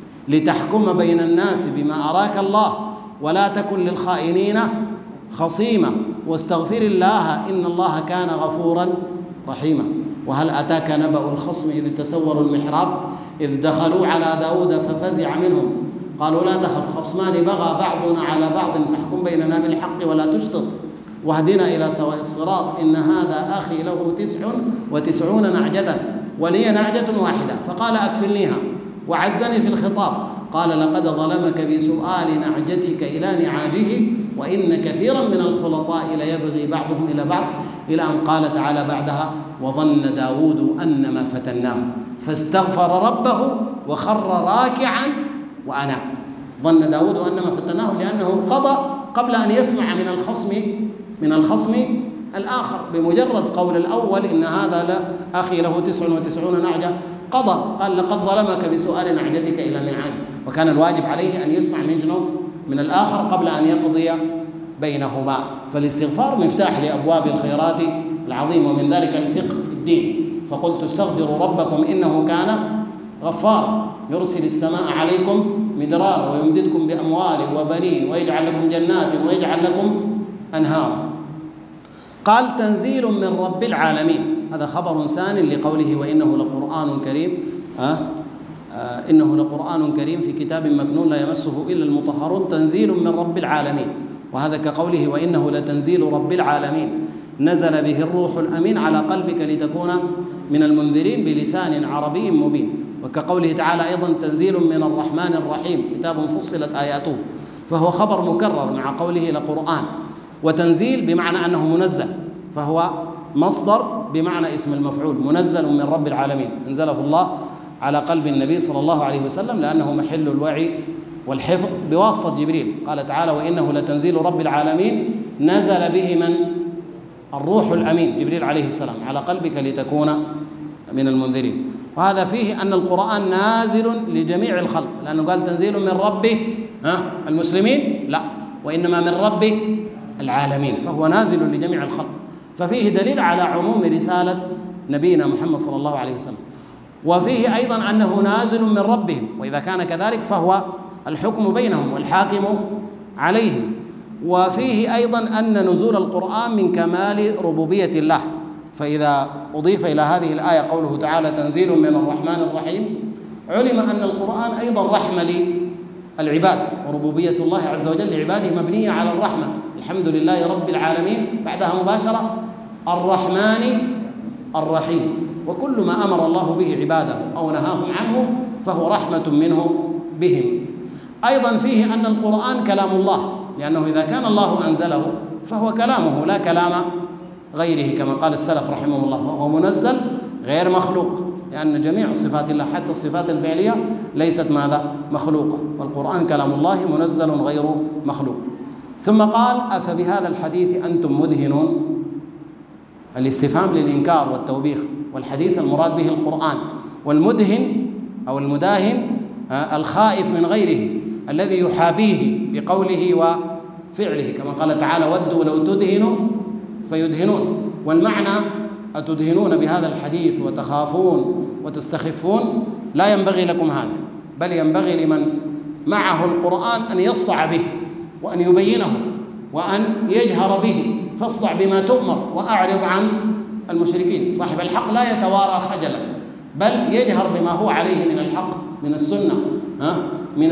لتحكم بين الناس بما أراك الله ولا تكن للخائنين خصيما واستغفر الله إن الله كان غفورا رحيما. وهل أتاك نبأ الخصم إذ تسوروا المحراب إذ دخلوا على داود ففزع منهم قالوا لا تخف خصمان بغى بعضنا على بعض فاحكم بيننا بالحق ولا تشطط واهدنا إلى سواء الصراط إن هذا أخي له 99 نعجة ولي نعجة واحدة فقال أكفلنيها وعزني في الخطاب قال لقد ظلمك بسؤال نعجتك إلى نعاجه وإن كثيرا من الخلطاء ليبغي بعضهم إلى بعض إلى أن قال تعالى بعدها وظن داود أنما فتناه فاستغفر ربه وخر راكعا وأناب. ظن داود أنما فتناه لأنه قضى قبل أن يسمع من الخصم الآخر. بمجرد قول الأول إن هذا أخي له 99 نعجة قضى، قال لقد ظلمك بسؤال نعجتك إلى النعاج، وكان الواجب عليه أن يسمع من الآخر قبل أن يقضي بينهما. فالاستغفار مفتاح لأبواب الخيرات العظيمة، ومن ذلك الفقه في الدين. فقلت استغفروا ربكم إنه كان غفارا يرسل السماء عليكم مدرارا ويمددكم بأموال وبنين ويجعل لكم جنات ويجعل لكم أنهارا. قال تنزيل من رب العالمين، هذا خبر ثاني لقوله وإنه لقرآن كريم. إنه لقرآن كريم في كتاب مكنون لا يمسه إلا المطهرون، تنزيل من رب العالمين. وهذا كقوله وإنه لتنزيل رب العالمين نزل به الروح الأمين على قلبك لتكون من المنذرين بلسان عربي مبين. وكقوله تعالى أيضا تنزيل من الرحمن الرحيم كتاب فصلت آياته، فهو خبر مكرر مع قوله لقرآن. وتنزيل بمعنى أنه منزل، فهو مصدر بمعنى اسم المفعول، منزل من رب العالمين، انزله الله على قلب النبي صلى الله عليه وسلم لأنه محل الوعي والحفظ بواسطة جبريل. قال تعالى وإنه لتنزيل رب العالمين نزل به من الروح الأمين جبريل عليه السلام على قلبك لتكون من المنذرين. وهذا فيه أن القرآن نازل لجميع الخلق، لأنه قال تنزيل من رب المسلمين، لا، وإنما من رب العالمين، فهو نازل لجميع الخلق. ففيه دليل على عموم رسالة نبينا محمد صلى الله عليه وسلم. وفيه أيضا أنه نازل من ربهم، وإذا كان كذلك فهو الحكم بينهم والحاكم عليهم. وفيه أيضا أن نزول القرآن من كمال ربوبية الله، فإذا أضيف إلى هذه الآية قوله تعالى تنزيل من الرحمن الرحيم، علم أن القرآن أيضا رحمة للعباد، وربوبية الله عز وجل لعباده مبنية على الرحمة. الحمد لله رب العالمين، بعدها مباشرة الرحمن الرحيم. وكل ما أمر الله به عباده أو نهاهم عنه فهو رحمة منه بهم. أيضا فيه أن القرآن كلام الله، لأنه إذا كان الله أنزله فهو كلامه لا كلام غيره، كما قال السلف رحمه الله، وهو منزل غير مخلوق، لأن جميع صفات الله حتى الصفات الفعلية ليست ماذا؟ مخلوقة، والقرآن كلام الله منزل غير مخلوق. ثم قال أفبهذا الحديث أنتم مدهنون، الاستفهام للإنكار والتوبيخ، والحديث المراد به القرآن. والمدهن أو المداهن الخائف من غيره الذي يحابيه بقوله وفعله، كما قال تعالى ودوا لو تدهنوا فيدهنون. والمعنى أتدهنون بهذا الحديث وتخافون وتستخفون، لا ينبغي لكم هذا، بل ينبغي لمن معه القرآن أن يصدع به وأن يبينه وأن يجهر به، فاصدع بما تؤمر وأعرض عن المشركين. صاحب الحق لا يتوارى خجلا، بل يجهر بما هو عليه من الحق، من السنة، من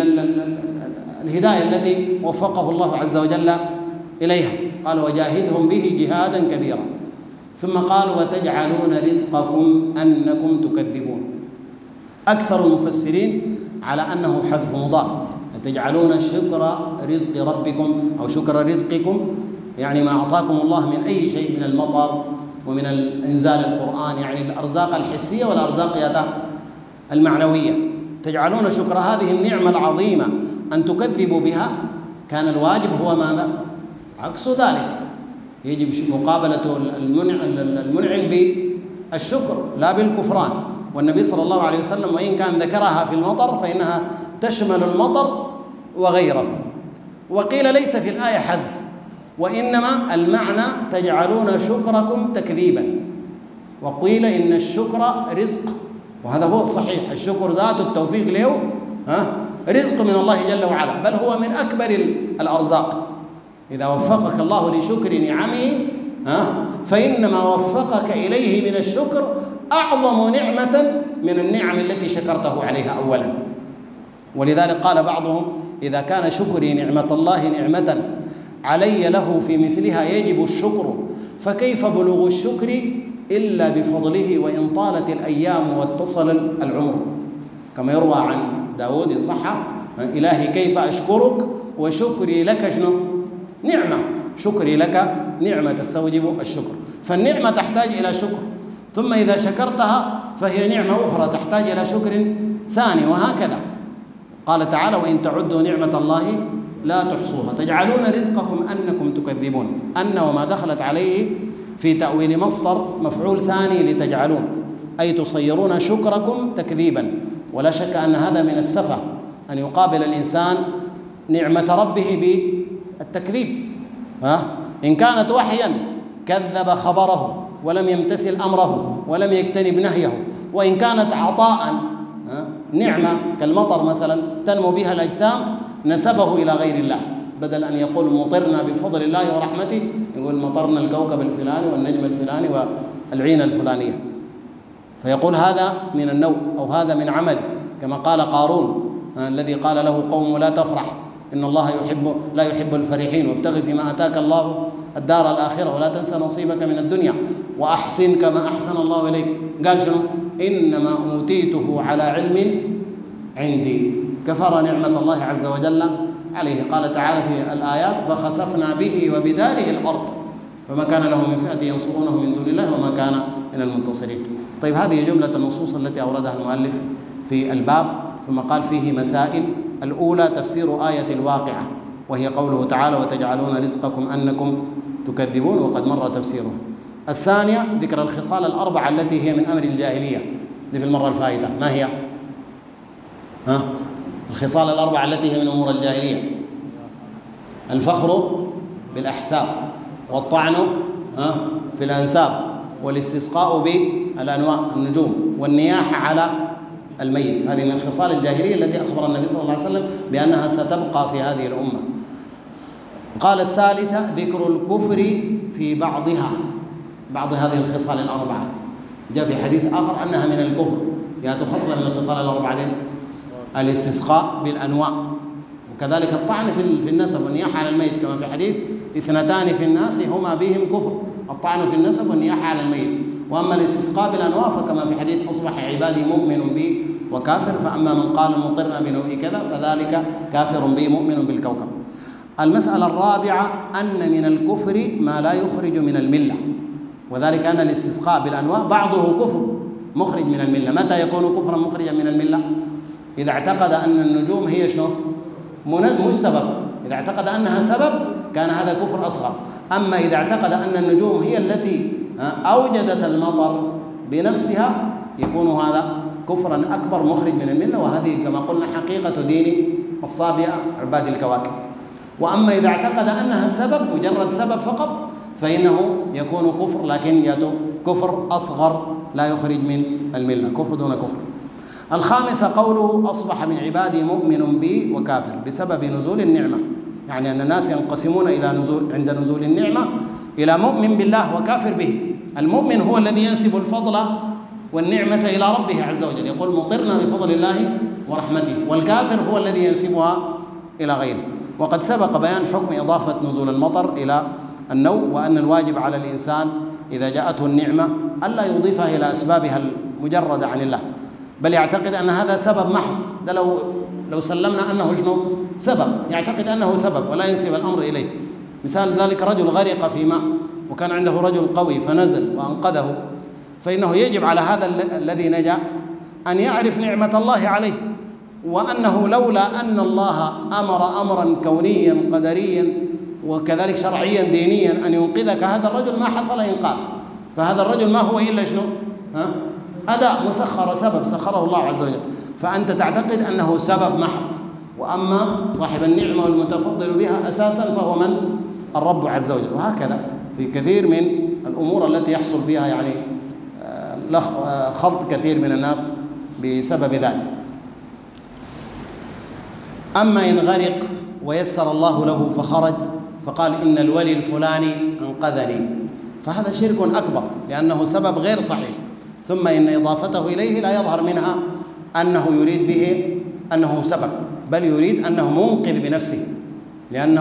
الهداية التي وفقه الله عز وجل إليها. قال وجاهدهم به جهادا كبيرا. ثم قال وتجعلون رزقكم أنكم تكذبون. أكثر المفسرين على أنه حذف مضاف، تجعلون شكر رزق ربكم أو شكر رزقكم، يعني ما أعطاكم الله من أي شيء من المطر ومن إنزال القرآن، يعني الأرزاق الحسية والأرزاق المعنوية. تجعلون شكر هذه النعمة العظيمة أن تكذبوا بها. كان الواجب هو ماذا؟ عكس ذلك، يجب مقابلة المنعم بالشكر لا بالكفران. والنبي صلى الله عليه وسلم وإن كان ذكرها في المطر فإنها تشمل المطر وغيره. وقيل ليس في الآية حذف، وإنما المعنى تجعلون شكركم تكذيبا. وقيل إن الشكر رزق، وهذا هو الصحيح، الشكر ذات التوفيق له رزق من الله جل وعلا، بل هو من أكبر الأرزاق. إذا وفقك الله لشكر نعمه فإنما وفقك إليه من الشكر أعظم نعمة من النعم التي شكرته عليها أولا. ولذلك قال بعضهم إذا كان شكري نعمة الله نعمة علي له في مثلها يجب الشكر، فكيف بلوغ الشكر إلا بفضله وإن طالت الأيام واتصل العمر، كما يروى عن داود إن صح إلهي كيف أشكرك وشكري لك شنو؟ نعمة، شكري لك نعمة تستوجب الشكر. فالنعمة تحتاج إلى شكر، ثم إذا شكرتها فهي نعمة أخرى تحتاج إلى شكر ثاني، وهكذا. قال تعالى وإن تعدوا نعمة الله لا تحصوها. تجعلون رزقكم أنكم تكذبون، أن وما دخلت عليه في تأويل مصدر مفعول ثاني لتجعلون، أي تصيرون شكركم تكذيبا. ولا شك أن هذا من السفة أن يقابل الإنسان نعمة ربه بالتكذيب. إن كانت وحيا كذب خبره ولم يمتثل أمره ولم يجتنب نهيه، وإن كانت عطاء نعمة كالمطر مثلا تنمو بها الأجسام نسبه إلى غير الله، بدل أن يقول مطرنا بفضل الله ورحمته يقول مطرنا الكوكب الفلاني والنجم الفلاني والعين الفلانية، فيقول هذا من النوء أو هذا من عمل، كما قال قارون الذي قال له قوم لا تفرح إن الله لا يحب الفرحين وابتغ فيما آتاك الله الدار الآخرة ولا تنسى نصيبك من الدنيا وأحسن كما أحسن الله إليك. قال شنو؟ إنما أوتيته على علم عندي، كفر نعمة الله عز وجل عليه. قال تعالى في الآيات فخسفنا به وبداره الأرض فما كان له من فئة ينصرونه من دون الله وما كان من المنتصرين. طيب هذه جملة النصوص التي أوردها المؤلف في الباب، ثم قال فيه مسائل. الأولى تفسير آية الواقعة وهي قوله تعالى وتجعلون رزقكم أنكم تكذبون، وقد مر تفسيره. الثانية ذكر الخصال الأربعة التي هي من أمر الجاهلية، دي في المرة الفائتة. ما هي؟ الخصال الأربعة التي هي من أمور الجاهلية: الفخر بالأحساب، والطعن في الأنساب، والاستسقاء بالأنواع النجوم، والنياحة على الميت. هذه من خصال الجاهلية التي أخبر النبي صلى الله عليه وسلم بأنها ستبقى في هذه الأمة. قال الثالثة ذكر الكفر في بعض هذه الخصال الأربعة. جاء في حديث آخر أنها من الكفر، يعني خصلة من الخصال الأربعة: الاستسقاء بالأنواع، وكذلك الطعن في النسب والنياحة على الميت، كما في حديث اثنتان في الناس هما بهم كفر: الطعن في النسب والنياحة على الميت. وأما الاستسقاء بالأنواع فكما في حديث أصبح عبادي مؤمن بي وكافر، فأما من قال مطرنا بنوء كذا فذلك كافر بي مؤمن بالكوكب. المسألة الرابعة أن من الكفر ما لا يخرج من الملة، وذلك أن الاستسقاء بالأنواع بعضه كفر مخرج من الملة. متى يكون كفرا مخرجا من الملة؟ إذا اعتقد أن النجوم هي شنو؟ مش سبب. إذا اعتقد أنها سبب كان هذا كفر أصغر. أما إذا اعتقد أن النجوم هي التي أوجدت المطر بنفسها يكون هذا كفرا أكبر مخرج من الملة، وهذه كما قلنا حقيقة دين الصابئة عباد الكواكب. وأما إذا اعتقد أنها سبب مجرد سبب فقط فإنه يكون كفر، لكن كفر أصغر لا يخرج من الملة، كفر دون كفر. الخامسة قوله أصبح من عبادي مؤمن بي وكافر بسبب نزول النعمة، يعني أن الناس ينقسمون عند نزول النعمة إلى مؤمن بالله وكافر به. المؤمن هو الذي ينسب الفضل والنعمة إلى ربه عز وجل، يقول مطرنا بفضل الله ورحمته، والكافر هو الذي ينسبها إلى غيره. وقد سبق بيان حكم إضافة نزول المطر إلى النوء، وأن الواجب على الإنسان إذا جاءته النعمة ألا يضيفها إلى أسبابها المجردة عن الله، بل يعتقد أن هذا سبب محض. ده لو سلمنا أنه شنو؟ سبب، يعتقد أنه سبب ولا ينسب الأمر إليه. مثال ذلك رجل غرق في ماء وكان عنده رجل قوي فنزل وأنقذه، فإنه يجب على هذا الذي نجا أن يعرف نعمة الله عليه، وأنه لولا أن الله أمر أمرا كونيا قدريا وكذلك شرعيا دينيا أن ينقذك هذا الرجل ما حصل إنقاذ. فهذا الرجل ما هو إلا شنو؟ أداء مسخر، سبب سخره الله عز وجل، فأنت تعتقد أنه سبب محض. وأما صاحب النعمة والمتفضل بها أساسا فهو من؟ الرب عز وجل. وهكذا في كثير من الأمور التي يحصل فيها يعني خلط كثير من الناس بسبب ذلك. أما إن غرق ويسر الله له فخرج فقال إن الولي الفلاني أنقذني، فهذا شرك أكبر لأنه سبب غير صحيح. ثم إن إضافته إليه لا يظهر منها أنه يريد به أنه سبب، بل يريد أنه منقذ بنفسه، لأن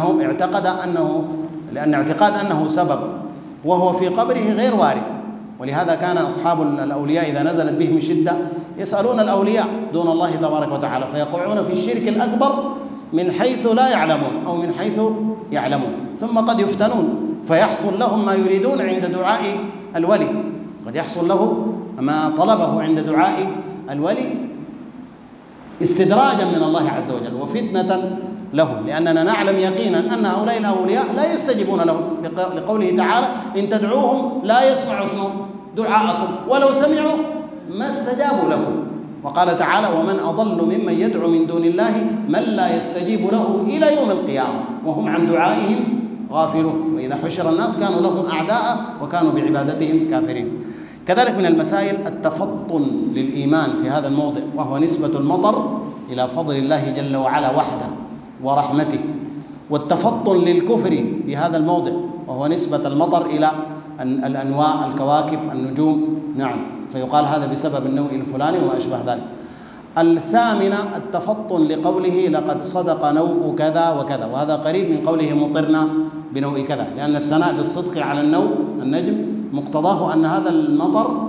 اعتقاد أنه سبب وهو في قبره غير وارد. ولهذا كان أصحاب الأولياء إذا نزلت بهم شدة يسألون الأولياء دون الله تبارك وتعالى، فيقعون في الشرك الأكبر من حيث لا يعلمون أو من حيث يعلمون، ثم قد يفتنون فيحصل لهم ما يريدون عند دعاء الولي، قد يحصل له ما طلبه عند دعاء الولي استدراجا من الله عز وجل وفتنة له، لأننا نعلم يقينا أن هؤلاء الأولياء لا يستجيبون لهم، لقوله تعالى إن تدعوهم لا يسمعوا شنو؟ دعاءكم ولو سمعوا ما استجابوا لكم. وقال تعالى: ومن أضل ممن يدعو من دون الله من لا يستجيب له إلى يوم القيامة وهم عن دعائهم غافلون. وإذا حشر الناس كانوا لهم أعداء وكانوا بعبادتهم كافرين. كذلك من المسائل التفطن للإيمان في هذا الموضع، وهو نسبة المطر إلى فضل الله جل وعلا وحده ورحمته، والتفطن للكفر في هذا الموضع، وهو نسبة المطر إلى الأنواع، الكواكب، النجوم. نعم، فيقال هذا بسبب النوع الفلاني وما أشبه ذلك. الثامنة التفطن لقوله: لقد صدق نوء كذا وكذا، وهذا قريب من قوله: مطرنا بنوء كذا، لأن الثناء بالصدق على النوء النجم مقتضاه أن هذا المطر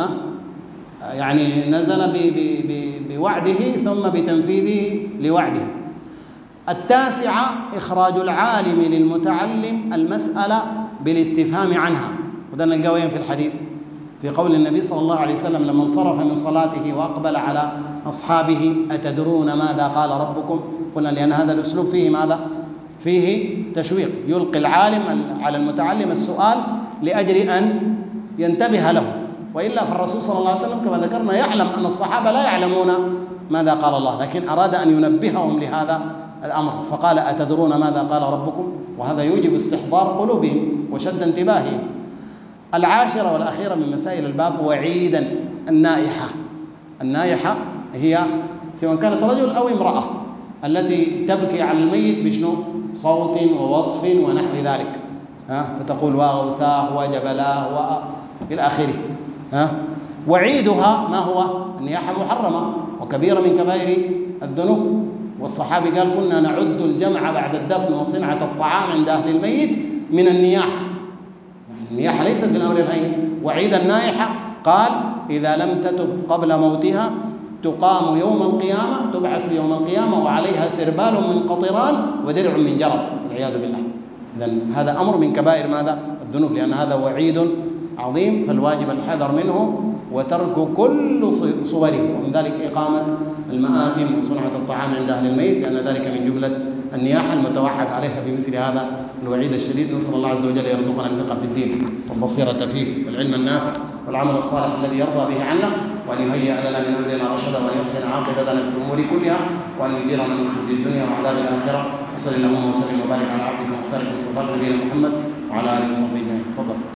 يعني نزل بوعده ثم بتنفيذه لوعده. التاسعة إخراج العالم للمتعلم المسألة بالاستفهام عنها، وده نلقاه في الحديث في قول النبي صلى الله عليه وسلم لما انصرف من صلاته وأقبل على أصحابه: أتدرون ماذا قال ربكم؟ قلنا لأن هذا الأسلوب فيه ماذا؟ فيه تشويق، يلقي العالم على المتعلم السؤال لأجل أن ينتبه له، وإلا فالرسول صلى الله عليه وسلم كما ذكرنا يعلم أن الصحابة لا يعلمون ماذا قال الله، لكن أراد أن ينبههم لهذا الأمر فقال: أتدرون ماذا قال ربكم؟ وهذا يوجب استحضار قلوبهم وشد انتباههم. العاشرة والأخيرة من مسائل الباب وعيدا النائحة. النائحة هي سواء كانت رجل أو امرأة التي تبكي على الميت بشنو؟ صوت ووصف ونحو ذلك، فتقول: وغوثاه وجبلاه إلى آخره. وعيدها ما هو؟ النياحة محرمة وكبيرة من كبائر الذنوب، والصحابي قال: كنا نعد الجمع بعد الدفن وصنعة الطعام عند أهل الميت من النياحة. النياحة ليست بالأمر الهين. وعيد النائحة قال: إذا لم تتب قبل موتها تقام يوم القيامة، تبعث يوم القيامة وعليها سربال من قطران ودرع من جرب، والعياذ بالله. إذن هذا أمر من كبائر ماذا؟ الذنوب، لأن هذا وعيد عظيم، فالواجب الحذر منه وترك كل صوره، ومن ذلك إقامة المآتم وصنعة الطعام عند أهل الميت، لأن ذلك من جملة النياحة المتوعد عليها بمثل هذا الوعيد الشديد. نسأل الله عز وجل يرزقنا الفقه في الدين والبصيرة فيه والعلم النافع والعمل الصالح الذي يرضى به عنا، وأن يهيئ لنا من أمرنا رشدا، وأن يحسن عاقبتنا في الأمور كلها، وأن يجيرنا من خزي الدنيا وعذاب الآخرة. وصلى اللهم وسلم وبارك على عبدك ومختارك مصطفى نبينا محمد وعلى آله وصحبه أجمعين. تفضل.